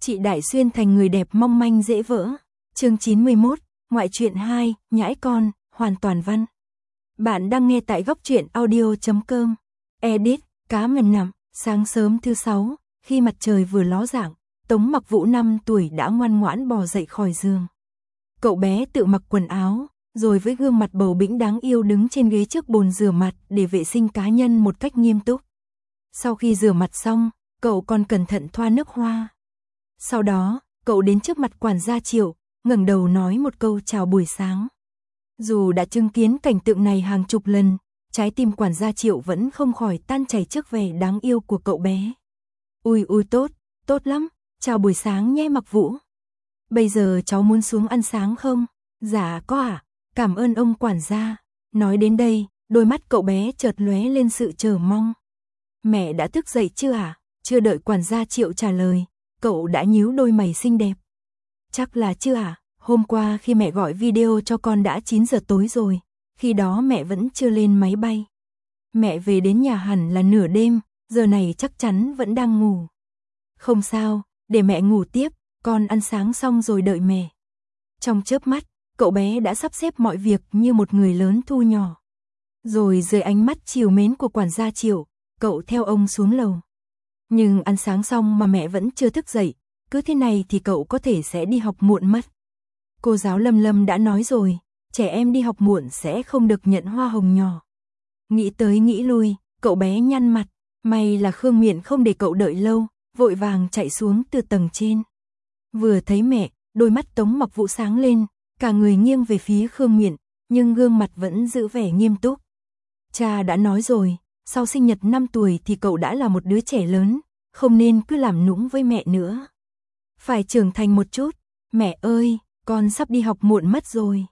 Chị Đại Xuyên thành người đẹp mong manh dễ vỡ. Chương 91, ngoại truyện 2, nhãi con, hoàn toàn văn. Bạn đang nghe tại góc truyện audio.com. Edit, cá mềm nằm. Sáng sớm thứ 6, khi mặt trời vừa ló dạng, Tống Mặc Vũ 5 tuổi đã ngoan ngoãn bò dậy khỏi giường. Cậu bé tự mặc quần áo, rồi với gương mặt bầu bĩnh đáng yêu đứng trên ghế trước bồn rửa mặt để vệ sinh cá nhân một cách nghiêm túc. Sau khi rửa mặt xong, cậu còn cẩn thận thoa nước hoa. Sau đó, cậu đến trước mặt quản gia Triệu, ngẩng đầu nói một câu chào buổi sáng. Dù đã chứng kiến cảnh tượng này hàng chục lần, trái tim quản gia Triệu vẫn không khỏi tan chảy trước vẻ đáng yêu của cậu bé. Ui tốt lắm, chào buổi sáng nhé Mặc Vũ. Bây giờ cháu muốn xuống ăn sáng không? Dạ có ạ, cảm ơn ông quản gia. Nói đến đây, đôi mắt cậu bé chợt lóe lên sự chờ mong. Mẹ đã thức dậy chưa ạ? Chưa đợi quản gia Triệu trả lời, cậu đã nhíu đôi mày xinh đẹp. Chắc là chưa ạ, hôm qua khi mẹ gọi video cho con đã 9 giờ tối rồi, khi đó mẹ vẫn chưa lên máy bay. Mẹ về đến nhà hẳn là nửa đêm, giờ này chắc chắn vẫn đang ngủ. Không sao, để mẹ ngủ tiếp, con ăn sáng xong rồi đợi mẹ. Trong chớp mắt, cậu bé đã sắp xếp mọi việc như một người lớn thu nhỏ. Rồi dưới ánh mắt trìu mến của quản gia Triệu, cậu theo ông xuống lầu. Nhưng ăn sáng xong mà mẹ vẫn chưa thức dậy, cứ thế này thì cậu có thể sẽ đi học muộn mất. Cô giáo Lâm đã nói rồi, trẻ em đi học muộn sẽ không được nhận hoa hồng nhỏ. Nghĩ tới nghĩ lui, cậu bé nhăn mặt, may là Khương Miện không để cậu đợi lâu, vội vàng chạy xuống từ tầng trên. Vừa thấy mẹ, đôi mắt Tống Mặc Vũ sáng lên, cả người nghiêng về phía Khương Miện, nhưng gương mặt vẫn giữ vẻ nghiêm túc. Cha đã nói rồi, sau sinh nhật 5 tuổi thì cậu đã là một đứa trẻ lớn, không nên cứ làm nũng với mẹ nữa. Phải trưởng thành một chút, mẹ ơi, con sắp đi học muộn mất rồi.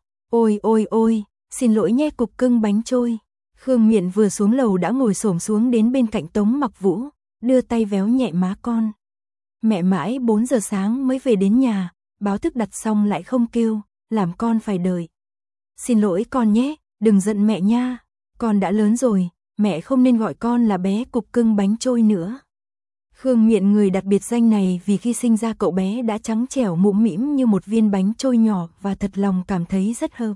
Ôi, xin lỗi nhé cục cưng bánh trôi. Khương Miện vừa xuống lầu đã ngồi xổm xuống đến bên cạnh Tống Mặc Vũ, đưa tay véo nhẹ má con. Mẹ mãi 4 giờ sáng mới về đến nhà, báo thức đặt xong lại không kêu, làm con phải đợi. Xin lỗi con nhé, đừng giận mẹ nha, con đã lớn rồi, mẹ không nên gọi con là bé cục cưng bánh trôi nữa. Khương Miện người đặt biệt danh này vì khi sinh ra cậu bé đã trắng trẻo mũm mĩm như một viên bánh trôi nhỏ và thật lòng cảm thấy rất hợp.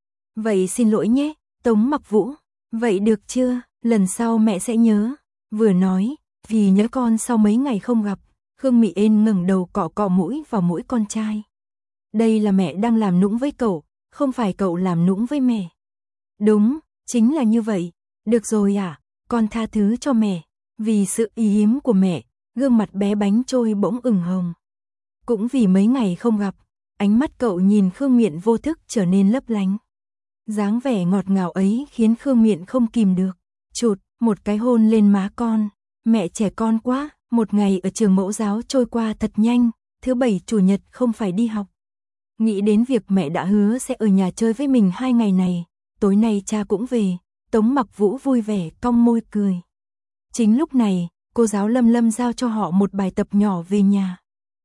Vậy xin lỗi nhé, Tống Mặc Vũ. Vậy được chưa, lần sau mẹ sẽ nhớ. Vừa nói, vì nhớ con sau mấy ngày không gặp, Khương Mỹ Ên ngẩng đầu cọ cọ mũi vào mũi con trai. Đây là mẹ đang làm nũng với cậu, không phải cậu làm nũng với mẹ. Đúng, chính là như vậy. Được rồi à, con tha thứ cho mẹ. Vì sự ý hiếm của mẹ, gương mặt bé bánh trôi bỗng ửng hồng. Cũng vì mấy ngày không gặp, ánh mắt cậu nhìn Khương Miện vô thức trở nên lấp lánh. Dáng vẻ ngọt ngào ấy khiến Khương Miện không kìm được. Chụt, một cái hôn lên má con. Mẹ trẻ con quá, một ngày ở trường mẫu giáo trôi qua thật nhanh, thứ Bảy Chủ nhật không phải đi học. Nghĩ đến việc mẹ đã hứa sẽ ở nhà chơi với mình 2 ngày này, tối nay cha cũng về, Tống Mặc Vũ vui vẻ cong môi cười. Chính lúc này, cô giáo Lâm giao cho họ một bài tập nhỏ về nhà.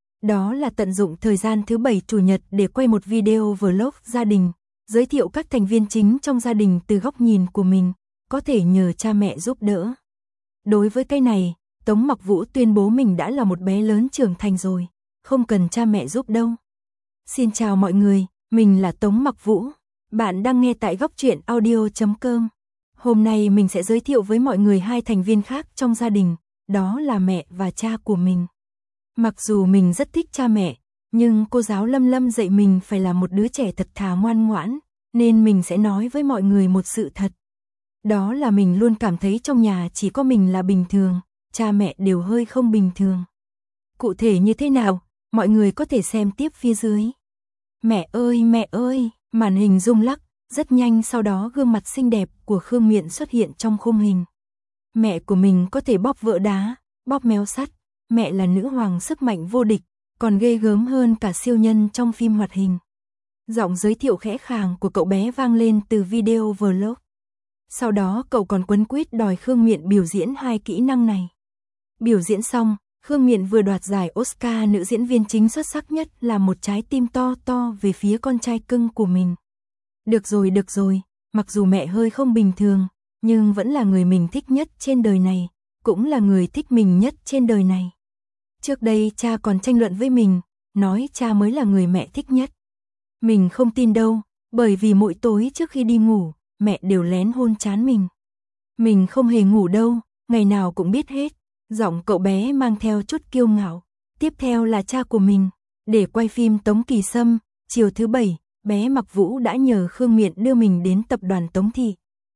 Đó là tận dụng thời gian thứ Bảy Chủ nhật để quay một video vlog gia đình, giới thiệu các thành viên chính trong gia đình từ góc nhìn của mình, có thể nhờ cha mẹ giúp đỡ. Đối với cái này, Tống Mặc Vũ tuyên bố mình đã là một bé lớn trưởng thành rồi, không cần cha mẹ giúp đâu. Xin chào mọi người, mình là Tống Mặc Vũ. Bạn đang nghe tại góc truyện audio.com. Hôm nay mình sẽ giới thiệu với mọi người 2 thành viên khác trong gia đình, đó là mẹ và cha của mình. Mặc dù mình rất thích cha mẹ, nhưng cô giáo Lâm dạy mình phải là một đứa trẻ thật thà ngoan ngoãn, nên mình sẽ nói với mọi người một sự thật. Đó là mình luôn cảm thấy trong nhà chỉ có mình là bình thường, cha mẹ đều hơi không bình thường. Cụ thể như thế nào, mọi người có thể xem tiếp phía dưới. Mẹ ơi, màn hình rung lắc, rất nhanh sau đó gương mặt xinh đẹp của Khương Miện xuất hiện trong khung hình. Mẹ của mình có thể bóp vỡ đá, bóp méo sắt, mẹ là nữ hoàng sức mạnh vô địch, còn ghê gớm hơn cả siêu nhân trong phim hoạt hình. Giọng giới thiệu khẽ khàng của cậu bé vang lên từ video vlog. Sau đó cậu còn quấn quýt đòi Khương Miện biểu diễn 2 kỹ năng này. Biểu diễn xong, Khương Miện vừa đoạt giải Oscar nữ diễn viên chính xuất sắc nhất là một trái tim to về phía con trai cưng của mình. Được rồi, mặc dù mẹ hơi không bình thường, nhưng vẫn là người mình thích nhất trên đời này, cũng là người thích mình nhất trên đời này. Trước đây cha còn tranh luận với mình, nói cha mới là người mẹ thích nhất. Mình không tin đâu, bởi vì mỗi tối trước khi đi ngủ, mẹ đều lén hôn trán mình. Mình không hề ngủ đâu, ngày nào cũng biết hết. Giọng cậu bé mang theo chút kiêu ngạo. Tiếp theo là cha của mình. Để quay phim Tống Kỳ Sâm, chiều thứ Bảy, bé Mặc Vũ đã nhờ Khương Miện đưa mình đến tập đoàn Tống Thị.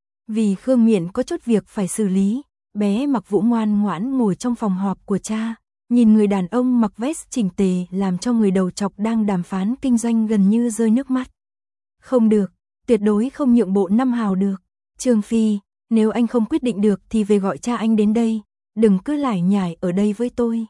Vì Khương Miện có chút việc phải xử lý, bé Mặc Vũ ngoan ngoãn ngồi trong phòng họp của cha, nhìn người đàn ông mặc vest chỉnh tề làm cho người đầu trọc đang đàm phán kinh doanh gần như rơi nước mắt. Không được, tuyệt đối không nhượng bộ 5 hào được. Trương Phi, nếu anh không quyết định được thì về gọi cha anh đến đây, đừng cứ lải nhải ở đây với tôi.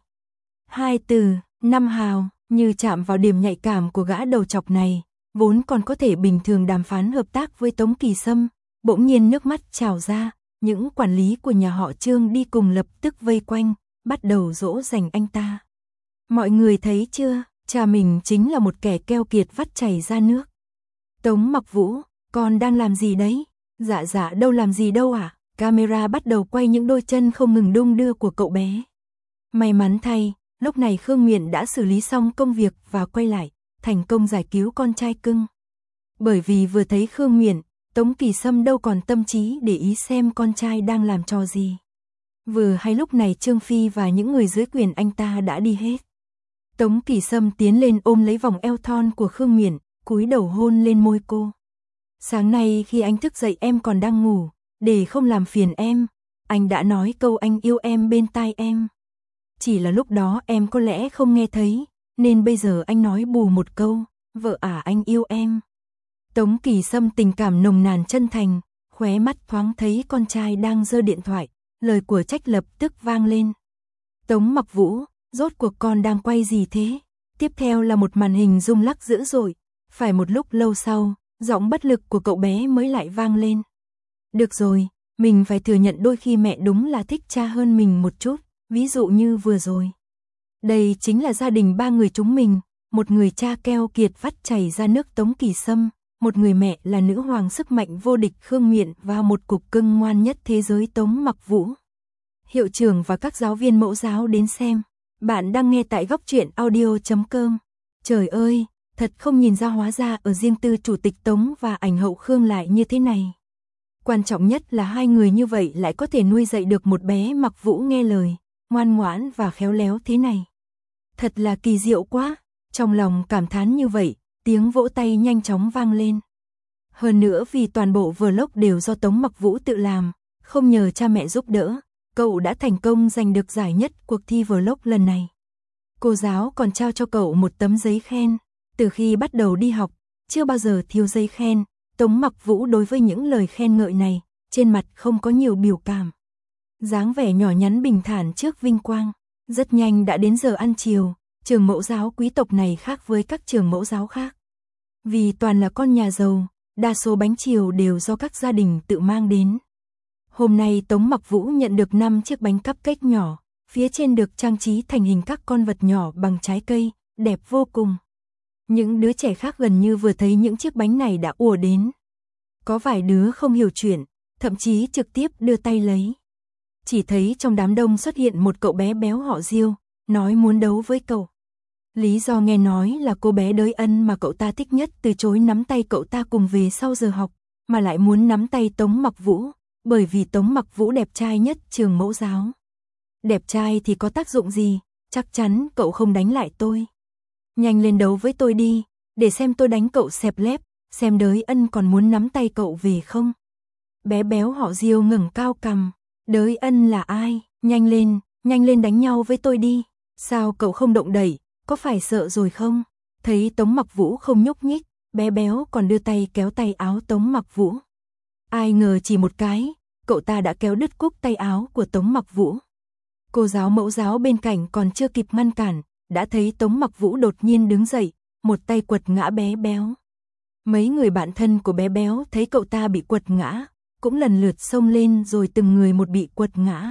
2 từ, 5 hào, như chạm vào điểm nhạy cảm của gã đầu trọc này, vốn còn có thể bình thường đàm phán hợp tác với Tống Kỳ Sâm, bỗng nhiên nước mắt trào ra, những quản lý của nhà họ Trương đi cùng lập tức vây quanh, bắt đầu dỗ dành anh ta. Mọi người thấy chưa, cha mình chính là một kẻ keo kiệt vắt chảy ra nước. Tống Mặc Vũ, con đang làm gì đấy? Dạ đâu làm gì đâu ạ. Camera bắt đầu quay những đôi chân không ngừng đung đưa của cậu bé. May mắn thay, lúc này Khương Miện đã xử lý xong công việc và quay lại, thành công giải cứu con trai cưng. Bởi vì vừa thấy Khương Miện, Tống Kỳ Sâm đâu còn tâm trí để ý xem con trai đang làm trò gì. Vừa hay lúc này Trương Phi và những người dưới quyền anh ta đã đi hết. Tống Kỳ Sâm tiến lên ôm lấy vòng eo thon của Khương Miện, cúi đầu hôn lên môi cô. Sáng nay khi anh thức dậy em còn đang ngủ, để không làm phiền em, anh đã nói câu anh yêu em bên tai em. Chỉ là lúc đó em có lẽ không nghe thấy, nên bây giờ anh nói bù một câu, vợ anh yêu em. Tống Kỳ Sâm tình cảm nồng nàn chân thành, khóe mắt thoáng thấy con trai đang giơ điện thoại, lời của trách lập tức vang lên. Tống Mặc Vũ, rốt cuộc con đang quay gì thế? Tiếp theo là một màn hình rung lắc dữ dội, phải một lúc lâu sau, giọng bất lực của cậu bé mới lại vang lên. Được rồi, mình phải thừa nhận đôi khi mẹ đúng là thích cha hơn mình một chút, ví dụ như vừa rồi. Đây chính là gia đình 3 người chúng mình, một người cha keo kiệt vắt chảy ra nước Tống Kỳ Sâm, một người mẹ là nữ hoàng sức mạnh vô địch Khương Miện và một cục cưng ngoan nhất thế giới Tống Mặc Vũ. Hiệu trưởng và các giáo viên mẫu giáo đến xem. Bạn đang nghe tại góc truyện audio.com. Trời ơi, thật không nhìn ra hóa ra ở riêng tư chủ tịch Tống và ảnh hậu Khương lại như thế này. Quan trọng nhất là hai người như vậy lại có thể nuôi dạy được một bé Mặc Vũ nghe lời, ngoan ngoãn và khéo léo thế này. Thật là kỳ diệu quá, trong lòng cảm thán như vậy, tiếng vỗ tay nhanh chóng vang lên. Hơn nữa vì toàn bộ vlog đều do Tống Mặc Vũ tự làm, không nhờ cha mẹ giúp đỡ, cậu đã thành công giành được giải nhất cuộc thi vlog lần này. Cô giáo còn trao cho cậu một tấm giấy khen, từ khi bắt đầu đi học, chưa bao giờ thiếu giấy khen. Tống Mặc Vũ đối với những lời khen ngợi này, trên mặt không có nhiều biểu cảm. Dáng vẻ nhỏ nhắn bình thản trước vinh quang. Rất nhanh đã đến giờ ăn chiều, trường mẫu giáo quý tộc này khác với các trường mẫu giáo khác. Vì toàn là con nhà giàu, đa số bánh chiều đều do các gia đình tự mang đến. Hôm nay Tống Mặc Vũ nhận được 5 chiếc bánh cupcake nhỏ, phía trên được trang trí thành hình các con vật nhỏ bằng trái cây, đẹp vô cùng. Những đứa trẻ khác gần như vừa thấy những chiếc bánh này đã ùa đến. Có vài đứa không hiểu chuyện, thậm chí trực tiếp đưa tay lấy. Chỉ thấy trong đám đông xuất hiện một cậu bé béo họ Diêu, nói muốn đấu với cậu. Lý do nghe nói là cô bé Đới Ân mà cậu ta thích nhất từ chối nắm tay cậu ta cùng về sau giờ học, mà lại muốn nắm tay Tống Mặc Vũ, bởi vì Tống Mặc Vũ đẹp trai nhất trường mẫu giáo. Đẹp trai thì có tác dụng gì, chắc chắn cậu không đánh lại tôi. Nhanh lên đấu với tôi đi, để xem tôi đánh cậu xẹp lép, xem Đới Ân còn muốn nắm tay cậu về không. Bé béo họ Diêu ngẩng cao cằm, Đới Ân là ai, nhanh lên đánh nhau với tôi đi. Sao cậu không động đẩy, có phải sợ rồi không? Thấy Tống Mặc Vũ không nhúc nhích, bé béo còn đưa tay kéo tay áo Tống Mặc Vũ. Ai ngờ chỉ một cái, cậu ta đã kéo đứt cúc tay áo của Tống Mặc Vũ. Cô giáo mẫu giáo bên cạnh còn chưa kịp ngăn cản, đã thấy Tống Mặc Vũ đột nhiên đứng dậy, một tay quật ngã bé béo. Mấy người bạn thân của bé béo thấy cậu ta bị quật ngã, cũng lần lượt xông lên rồi từng người một bị quật ngã.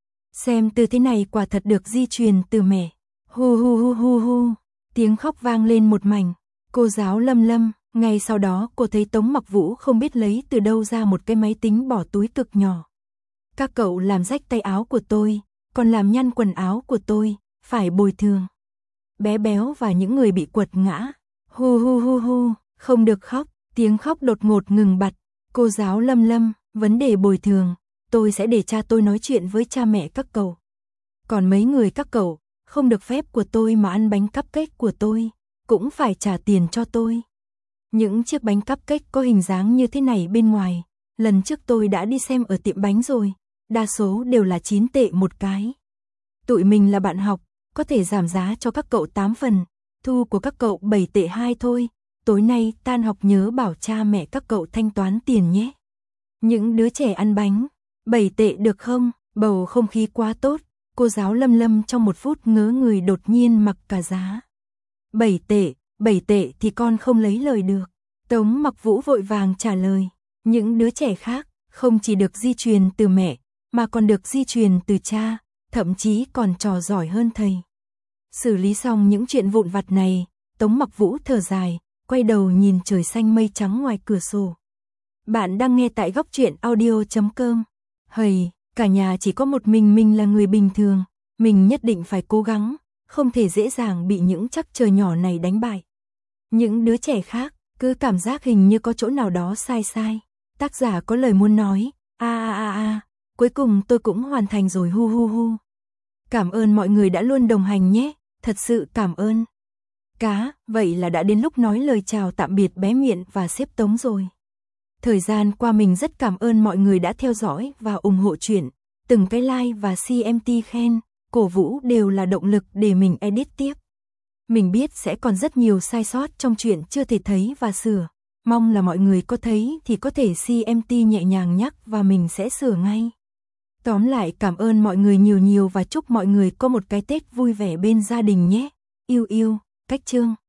Xem tư thế này quả thật được di truyền từ mẹ. Hu hu hu hu hu, tiếng khóc vang lên một mảnh. Cô giáo Lâm, ngay sau đó cô thấy Tống Mặc Vũ không biết lấy từ đâu ra một cái máy tính bỏ túi cực nhỏ. Các cậu làm rách tay áo của tôi, còn làm nhăn quần áo của tôi, phải bồi thường. Bé Béo và những người bị quật ngã. Hu hu hu hu, không được khóc, tiếng khóc đột ngột ngừng bặt. Cô giáo Lâm, vấn đề bồi thường, tôi sẽ để cha tôi nói chuyện với cha mẹ các cậu. Còn mấy người các cậu, không được phép của tôi mà ăn bánh cupcake của tôi, cũng phải trả tiền cho tôi. Những chiếc bánh cupcake có hình dáng như thế này bên ngoài, lần trước tôi đã đi xem ở tiệm bánh rồi, đa số đều là 9 tệ một cái. Tụi mình là bạn học, có thể giảm giá cho các cậu 8 phần, thu của các cậu 7 tệ 2 thôi, tối nay tan học nhớ bảo cha mẹ các cậu thanh toán tiền nhé. Những đứa trẻ ăn bánh, 7 tệ được không? Bầu không khí quá tốt, cô giáo Lâm trong một phút ngớ người đột nhiên mặc cả giá. 7 tệ thì con không lấy lời được. Tống Mặc Vũ vội vàng trả lời, những đứa trẻ khác không chỉ được di truyền từ mẹ, mà còn được di truyền từ cha, thậm chí còn trò giỏi hơn thầy. Xử lý xong những chuyện vụn vặt này, Tống Mặc Vũ thở dài, quay đầu nhìn trời xanh mây trắng ngoài cửa sổ. Bạn đang nghe tại Góc Truyện Audio.com. Hầy, cả nhà chỉ có một mình là người bình thường, mình nhất định phải cố gắng, không thể dễ dàng bị những trắc trở nhỏ này đánh bại. Những đứa trẻ khác, cứ cảm giác hình như có chỗ nào đó sai. Tác giả có lời muốn nói, cuối cùng tôi cũng hoàn thành rồi hu hu hu. Cảm ơn mọi người đã luôn đồng hành nhé, thật sự cảm ơn. Vậy là đã đến lúc nói lời chào tạm biệt bé Miện và sếp Tống rồi. Thời gian qua mình rất cảm ơn mọi người đã theo dõi và ủng hộ chuyện, từng cái like và CMT khen, cổ vũ đều là động lực để mình edit tiếp. Mình biết sẽ còn rất nhiều sai sót trong chuyện chưa thể thấy và sửa, mong là mọi người có thấy thì có thể CMT nhẹ nhàng nhắc và mình sẽ sửa ngay. Tóm lại cảm ơn mọi người nhiều và chúc mọi người có một cái Tết vui vẻ bên gia đình nhé. Yêu, Cách Trương.